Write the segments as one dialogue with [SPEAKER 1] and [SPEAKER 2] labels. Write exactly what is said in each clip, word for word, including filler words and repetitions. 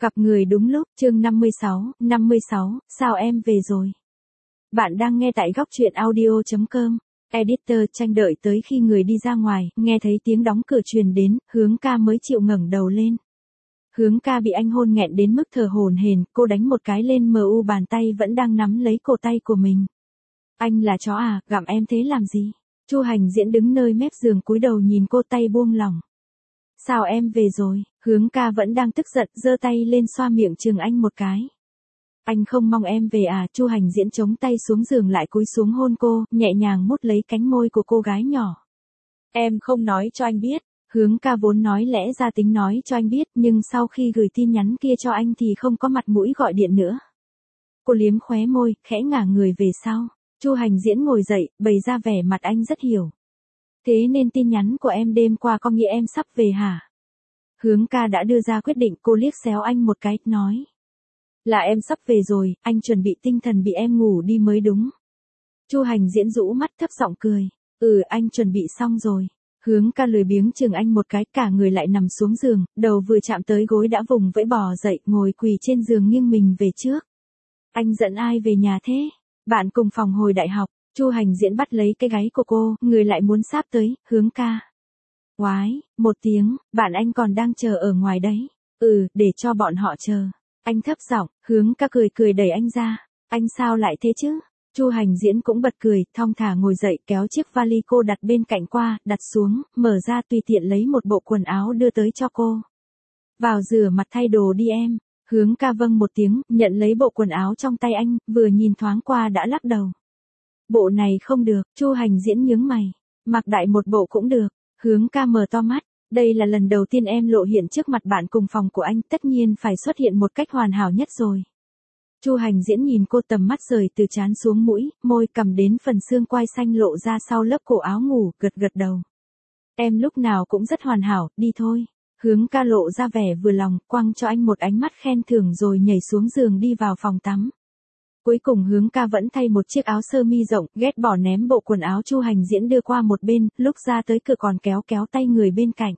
[SPEAKER 1] Gặp người đúng lúc, chương năm mươi sáu, năm mươi sáu, sao em về rồi? Bạn đang nghe tại góc truyện audio chấm com. Editor tranh đợi tới khi người đi ra ngoài, nghe thấy tiếng đóng cửa truyền đến, Hướng Ca mới chịu ngẩng đầu lên. Hướng Ca bị anh hôn nghẹn đến mức thở hổn hển, cô đánh một cái lên mờ u bàn tay vẫn đang nắm lấy cổ tay của mình. Anh là chó à, gặm em thế làm gì? Chu Hành Diễn đứng nơi mép giường cúi đầu nhìn cô, tay buông lỏng. Sao em về rồi? Hướng Ca vẫn đang tức giận, giơ tay lên xoa miệng chừng anh một cái. Anh không mong em về à? Chu Hành Diễn chống tay xuống giường lại cúi xuống hôn cô, nhẹ nhàng mút lấy cánh môi của cô gái nhỏ. Em không nói cho anh biết. Hướng Ca vốn nói lẽ ra tính nói cho anh biết, nhưng sau khi gửi tin nhắn kia cho anh thì không có mặt mũi gọi điện nữa. Cô liếm khóe môi, khẽ ngả người về sau. Chu Hành Diễn ngồi dậy, bày ra vẻ mặt anh rất hiểu. Thế nên tin nhắn của em đêm qua có nghĩa em sắp về hả? Hướng Ca đã đưa ra quyết định, cô liếc xéo anh một cái, nói. Là em sắp về rồi, anh chuẩn bị tinh thần bị em ngủ đi mới đúng. Chu Hành Diễn rũ mắt thấp giọng cười. Ừ, anh chuẩn bị xong rồi. Hướng Ca lười biếng chừng anh một cái, cả người lại nằm xuống giường, đầu vừa chạm tới gối đã vùng vẫy bò dậy, ngồi quỳ trên giường nghiêng mình về trước. Anh dẫn ai về nhà thế? Bạn cùng phòng hồi đại học. Chu Hành Diễn bắt lấy cái gáy của cô, người lại muốn sáp tới. Hướng Ca. Oái, một tiếng, bạn anh còn đang chờ ở ngoài đấy. Ừ, để cho bọn họ chờ. Anh thấp giọng. Hướng Ca cười cười đẩy anh ra. Anh sao lại thế chứ? Chu Hành Diễn cũng bật cười, thong thả ngồi dậy, kéo chiếc vali cô đặt bên cạnh qua, đặt xuống, mở ra tùy tiện lấy một bộ quần áo đưa tới cho cô. Vào rửa mặt thay đồ đi em. Hướng Ca vâng một tiếng, nhận lấy bộ quần áo trong tay anh, vừa nhìn thoáng qua đã lắc đầu. Bộ này không được. Chu Hành Diễn nhướng mày. Mặc đại một bộ cũng được. Hướng Ca mở to mắt. Đây là lần đầu tiên em lộ hiện trước mặt bạn cùng phòng của anh, tất nhiên phải xuất hiện một cách hoàn hảo nhất rồi. Chu Hành Diễn nhìn cô, tầm mắt rời từ trán xuống mũi, môi cầm đến phần xương quai xanh lộ ra sau lớp cổ áo ngủ, gật gật đầu. Em lúc nào cũng rất hoàn hảo, đi thôi. Hướng Ca lộ ra vẻ vừa lòng, quăng cho anh một ánh mắt khen thưởng rồi nhảy xuống giường đi vào phòng tắm. Cuối cùng Hướng Ca vẫn thay một chiếc áo sơ mi rộng, ghét bỏ ném bộ quần áo Chu Hành Diễn đưa qua một bên, lúc ra tới cửa còn kéo kéo tay người bên cạnh.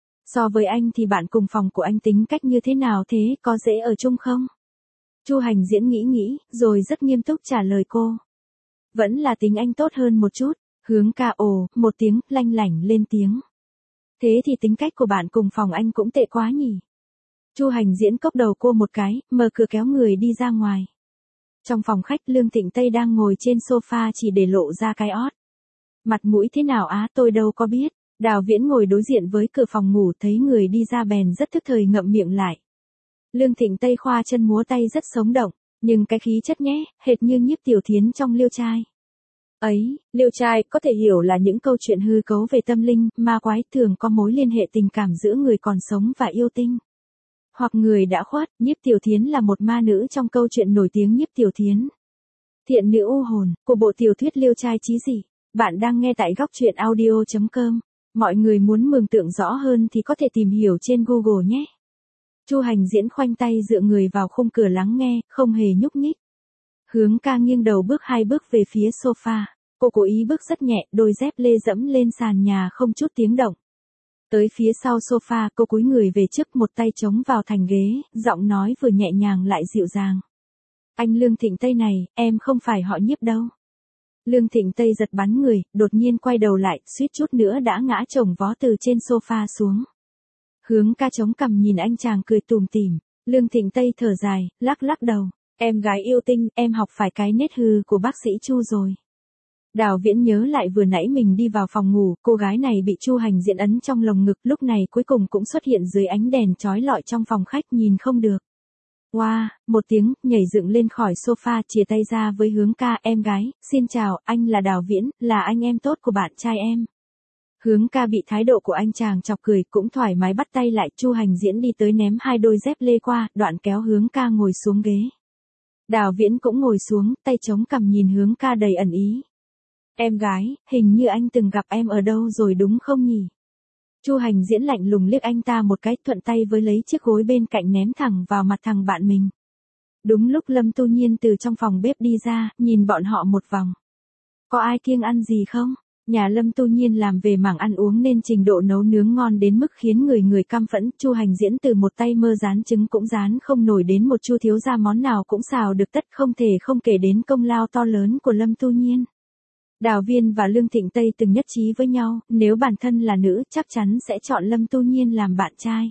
[SPEAKER 1] So với anh thì bạn cùng phòng của anh tính cách như thế nào thế, có dễ ở chung không? Chu Hành Diễn nghĩ nghĩ, rồi rất nghiêm túc trả lời cô. Vẫn là tính anh tốt hơn một chút. Hướng Ca ồ, một tiếng, lanh lảnh lên tiếng. Thế thì tính cách của bạn cùng phòng anh cũng tệ quá nhỉ? Chu Hành Diễn cốc đầu cô một cái, mở cửa kéo người đi ra ngoài. Trong phòng khách, Lương Thịnh Tây đang ngồi trên sofa chỉ để lộ ra cái ót. Mặt mũi thế nào á, tôi đâu có biết. Đào Viễn ngồi đối diện với cửa phòng ngủ, thấy người đi ra bèn rất thức thời ngậm miệng lại. Lương Thịnh Tây khoa chân múa tay rất sống động, nhưng cái khí chất nhé, hệt như Nhiếp Tiểu Thiến trong Liêu Trai. Ấy, Liêu Trai có thể hiểu là những câu chuyện hư cấu về tâm linh, ma quái, thường có mối liên hệ tình cảm giữa người còn sống và yêu tinh. Hoặc người đã khuất. Nhiếp Tiểu Thiến là một ma nữ trong câu chuyện nổi tiếng Nhiếp Tiểu Thiến. Thiện nữ u hồn, của bộ tiểu thuyết Liêu Trai chí dị. Bạn đang nghe tại góc truyện audio chấm com. Mọi người muốn mường tượng rõ hơn thì có thể tìm hiểu trên Google nhé. Chu Hành Diễn khoanh tay dựa người vào khung cửa lắng nghe, không hề nhúc nhích. Hướng Ca nghiêng đầu bước hai bước về phía sofa. Cô cố ý bước rất nhẹ, đôi dép lê dẫm lên sàn nhà không chút tiếng động. Tới phía sau sofa, cô cúi người về trước, một tay chống vào thành ghế, giọng nói vừa nhẹ nhàng lại dịu dàng. Anh Lương Thịnh Tây này, em không phải họ Nhiếp đâu. Lương Thịnh Tây giật bắn người, đột nhiên quay đầu lại, suýt chút nữa đã ngã chồng vó từ trên sofa xuống. Hướng Ca chống cằm nhìn anh chàng cười tủm tỉm. Lương Thịnh Tây thở dài, lắc lắc đầu. Em gái yêu tinh, em học phải cái nết hư của bác sĩ Chu rồi. Đào Viễn nhớ lại vừa nãy mình đi vào phòng ngủ, cô gái này bị Chu Hành Diễn ấn trong lồng ngực, lúc này cuối cùng cũng xuất hiện dưới ánh đèn chói lọi trong phòng khách, nhìn không được. Wow, một tiếng, nhảy dựng lên khỏi sofa, chìa tay ra với Hướng Ca, em gái, xin chào, anh là Đào Viễn, là anh em tốt của bạn trai em. Hướng Ca bị thái độ của anh chàng chọc cười, cũng thoải mái bắt tay lại. Chu Hành Diễn đi tới ném hai đôi dép lê qua, đoạn kéo Hướng Ca ngồi xuống ghế. Đào Viễn cũng ngồi xuống, tay chống cằm nhìn Hướng Ca đầy ẩn ý. Em gái, hình như anh từng gặp em ở đâu rồi đúng không nhỉ? Chu Hành Diễn lạnh lùng liếc anh ta một cái, thuận tay với lấy chiếc gối bên cạnh ném thẳng vào mặt thằng bạn mình. Đúng lúc Lâm Tu Nhiên từ trong phòng bếp đi ra, nhìn bọn họ một vòng. Có ai kiêng ăn gì không? Nhà Lâm Tu Nhiên làm về mảng ăn uống nên trình độ nấu nướng ngon đến mức khiến người người căm phẫn. Chu Hành Diễn từ một tay mơ rán trứng cũng rán không nổi đến một Chu thiếu gia món nào cũng xào được tất, không thể không kể đến công lao to lớn của Lâm Tu Nhiên. Đào Viên và Lương Thịnh Tây từng nhất trí với nhau, nếu bản thân là nữ chắc chắn sẽ chọn Lâm Tu Nhiên làm bạn trai.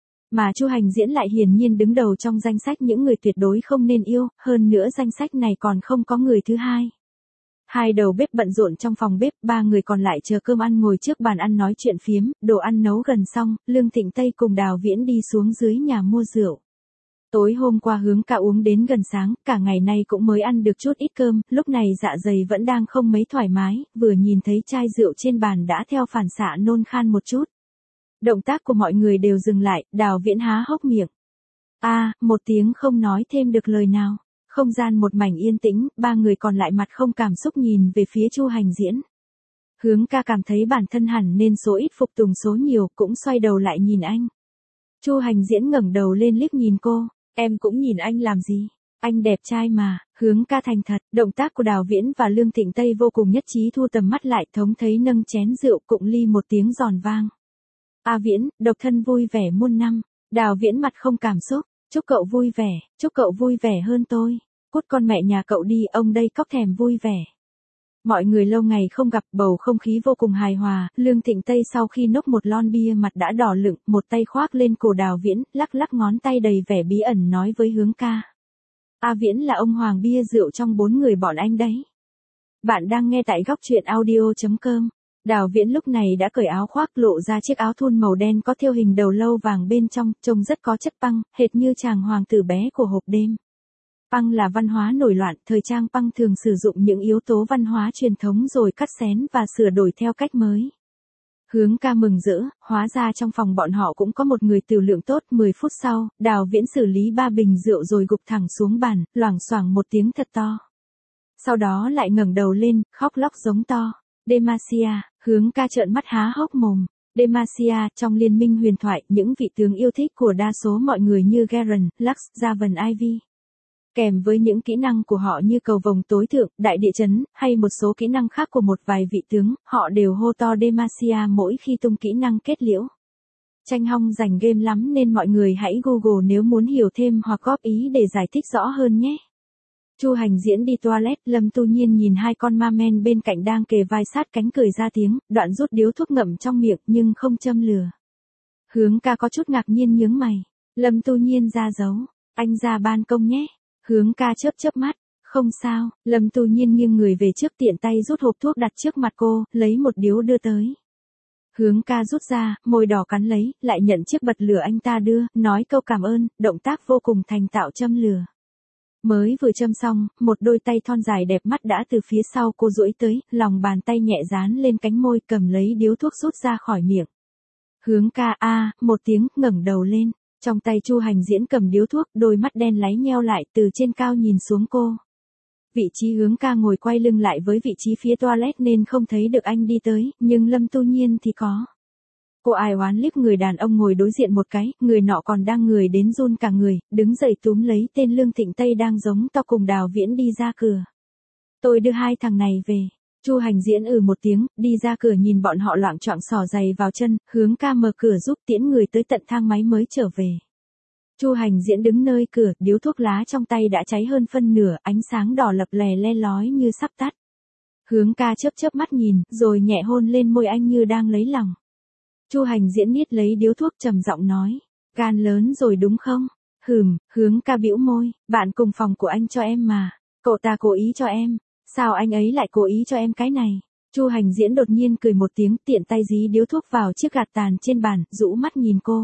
[SPEAKER 1] Mà Chu Hành Diễn lại hiển nhiên đứng đầu trong danh sách những người tuyệt đối không nên yêu, hơn nữa danh sách này còn không có người thứ hai. Hai đầu bếp bận rộn trong phòng bếp, ba người còn lại chờ cơm ăn ngồi trước bàn ăn nói chuyện phiếm, đồ ăn nấu gần xong, Lương Thịnh Tây cùng Đào Viễn đi xuống dưới nhà mua rượu. Tối hôm qua Hướng Ca uống đến gần sáng, cả ngày nay cũng mới ăn được chút ít cơm, lúc này dạ dày vẫn đang không mấy thoải mái, vừa nhìn thấy chai rượu trên bàn đã theo phản xạ nôn khan một chút. Động tác của mọi người đều dừng lại, Đào Viễn há hốc miệng. A, à, một tiếng không nói thêm được lời nào. Không gian một mảnh yên tĩnh, ba người còn lại mặt không cảm xúc nhìn về phía Chu Hành Diễn. Hướng Ca cảm thấy bản thân hẳn nên số ít phục tùng số nhiều, cũng xoay đầu lại nhìn anh. Chu Hành Diễn ngẩng đầu lên liếc nhìn cô, em cũng nhìn anh làm gì? Anh đẹp trai mà. Hướng Ca thành thật, động tác của Đào Viễn và Lương Thịnh Tây vô cùng nhất trí, thu tầm mắt lại, thống thấy nâng chén rượu cụng ly một tiếng giòn vang. A Viễn, độc thân vui vẻ muôn năm. Đào Viễn mặt không cảm xúc. Chúc cậu vui vẻ, chúc cậu vui vẻ hơn tôi. Cút con mẹ nhà cậu đi, ông đây cóc thèm vui vẻ. Mọi người lâu ngày không gặp, bầu không khí vô cùng hài hòa. Lương Thịnh Tây sau khi nốc một lon bia mặt đã đỏ lựng, một tay khoác lên cổ Đào Viễn, lắc lắc ngón tay đầy vẻ bí ẩn nói với Hướng Ca. A Viễn là ông hoàng bia rượu trong bốn người bọn anh đấy. Bạn đang nghe tại góc truyện audio chấm com. Đào Viễn lúc này đã cởi áo khoác, lộ ra chiếc áo thun màu đen có thêu hình đầu lâu vàng bên trong, trông rất có chất punk, hệt như chàng hoàng tử bé của hộp đêm. Punk là văn hóa nổi loạn, thời trang punk thường sử dụng những yếu tố văn hóa truyền thống rồi cắt xén và sửa đổi theo cách mới. Hướng Ca mừng rỡ, hóa ra trong phòng bọn họ cũng có một người tiểu lượng tốt. Mười phút sau, Đào Viễn xử lý ba bình rượu rồi gục thẳng xuống bàn, loảng xoảng một tiếng thật to. Sau đó lại ngẩng đầu lên, khóc lóc giống to. Demacia, Hướng Ca trợn mắt há hốc mồm. Demacia, trong liên minh huyền thoại, những vị tướng yêu thích của đa số mọi người như Garen, Lux, Javan Ivy. Kèm với những kỹ năng của họ như cầu vồng tối thượng, đại địa chấn, hay một số kỹ năng khác của một vài vị tướng, họ đều hô to Demacia mỗi khi tung kỹ năng kết liễu. Tranh hong dành game lắm nên mọi người hãy Google nếu muốn hiểu thêm hoặc góp ý để giải thích rõ hơn nhé. Chu Hành Diễn đi toilet, Lâm Tu Nhiên nhìn hai con ma men bên cạnh đang kề vai sát cánh cười ra tiếng, đoạn rút điếu thuốc ngậm trong miệng nhưng không châm lửa. Hướng Ca có chút ngạc nhiên nhướng mày. Lâm Tu Nhiên ra dấu, anh ra ban công nhé. Hướng Ca chớp chớp mắt, không sao. Lâm Tu Nhiên nghiêng người về trước, tiện tay rút hộp thuốc đặt trước mặt cô, lấy một điếu đưa tới. Hướng Ca rút ra, môi đỏ cắn lấy, lại nhận chiếc bật lửa anh ta đưa, nói câu cảm ơn, động tác vô cùng thành thạo châm lửa. Mới vừa châm xong, một đôi tay thon dài đẹp mắt đã từ phía sau cô duỗi tới, lòng bàn tay nhẹ dán lên cánh môi, cầm lấy điếu thuốc rút ra khỏi miệng. Hướng Ca a, một tiếng, ngẩng đầu lên, trong tay Chu Hành Diễn cầm điếu thuốc, đôi mắt đen láy nheo lại, từ trên cao nhìn xuống cô. Vị trí Hướng Ca ngồi quay lưng lại với vị trí phía toilet nên không thấy được anh đi tới, nhưng Lâm Tu Nhiên thì có. Cô ai oán liếc người đàn ông ngồi đối diện một cái, người nọ còn đang người đến run cả người, đứng dậy túm lấy tên Lương Thịnh Tây đang giống to cùng Đào Viễn đi ra cửa. Tôi đưa hai thằng này về. Chu Hành Diễn ừ một tiếng, đi ra cửa nhìn bọn họ loạng choạng xỏ giày vào chân, Hướng Ca mở cửa giúp tiễn người tới tận thang máy mới trở về. Chu Hành Diễn đứng nơi cửa, điếu thuốc lá trong tay đã cháy hơn phân nửa, ánh sáng đỏ lập lè le lói như sắp tắt. Hướng Ca chớp chớp mắt nhìn, rồi nhẹ hôn lên môi anh như đang lấy lòng. Chu Hành Diễn niết lấy điếu thuốc trầm giọng nói, gan lớn rồi đúng không? Hừm. Hướng Ca bĩu môi, bạn cùng phòng của anh cho em mà. Cậu ta cố ý cho em. Sao anh ấy lại cố ý cho em cái này? Chu Hành Diễn đột nhiên cười một tiếng, tiện tay dí điếu thuốc vào chiếc gạt tàn trên bàn, rũ mắt nhìn cô.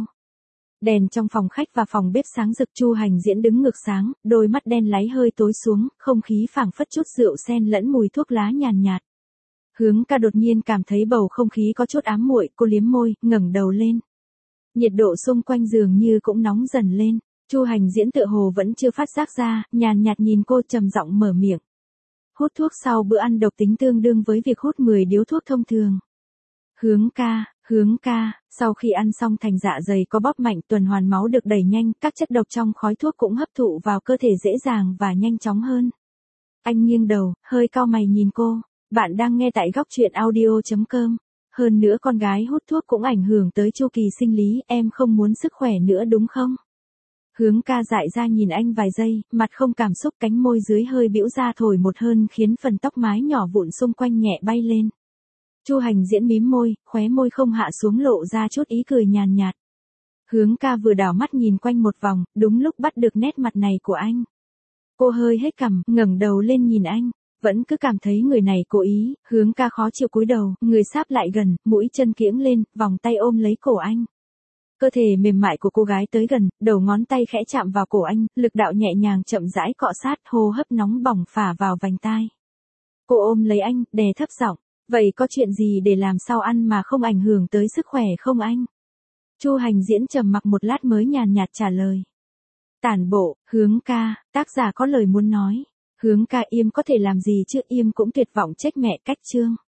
[SPEAKER 1] Đèn trong phòng khách và phòng bếp sáng rực, Chu Hành Diễn đứng ngược sáng, đôi mắt đen láy hơi tối xuống, không khí phảng phất chút rượu sen lẫn mùi thuốc lá nhàn nhạt. Hướng Ca đột nhiên cảm thấy bầu không khí có chút ám muội, cô liếm môi, ngẩng đầu lên. Nhiệt độ xung quanh giường như cũng nóng dần lên. Chu Hành Diễn tựa hồ vẫn chưa phát giác ra, nhàn nhạt nhìn cô, trầm giọng mở miệng. Hút thuốc sau bữa ăn độc tính tương đương với việc hút mười điếu thuốc thông thường. Hướng Ca, Hướng Ca, sau khi ăn xong thành dạ dày có bóp mạnh, tuần hoàn máu được đẩy nhanh, các chất độc trong khói thuốc cũng hấp thụ vào cơ thể dễ dàng và nhanh chóng hơn. Anh nghiêng đầu, hơi cau mày nhìn cô. Bạn đang nghe tại góc truyện audio chấm com. Hơn nữa con gái hút thuốc cũng ảnh hưởng tới chu kỳ sinh lý, em không muốn sức khỏe nữa đúng không? Hướng ca dại ra nhìn anh vài giây, mặt không cảm xúc, cánh môi dưới hơi bĩu ra thổi một hơn khiến phần tóc mái nhỏ vụn xung quanh nhẹ bay lên. Chu Hành Diễn mím môi, khóe môi không hạ xuống lộ ra chút ý cười nhàn nhạt. Hướng ca vừa đảo mắt nhìn quanh một vòng, đúng lúc bắt được nét mặt này của anh. Cô hơi hết cằm, ngẩng đầu lên nhìn anh. Vẫn cứ cảm thấy người này cố ý, Hướng ca khó chịu cúi đầu, người sáp lại gần, mũi chân kiễng lên, vòng tay ôm lấy cổ anh. Cơ thể mềm mại của cô gái tới gần, đầu ngón tay khẽ chạm vào cổ anh, lực đạo nhẹ nhàng chậm rãi cọ sát, hô hấp nóng bỏng phả vào vành tai. Cô ôm lấy anh, đè thấp giọng, vậy có chuyện gì để làm sao ăn mà không ảnh hưởng tới sức khỏe không anh? Chu Hành Diễn trầm mặc một lát mới nhàn nhạt trả lời. Tản bộ, Hướng ca, tác giả có lời muốn nói. Hướng ca im có thể làm gì chứ, im cũng tuyệt vọng trách mẹ cách chương.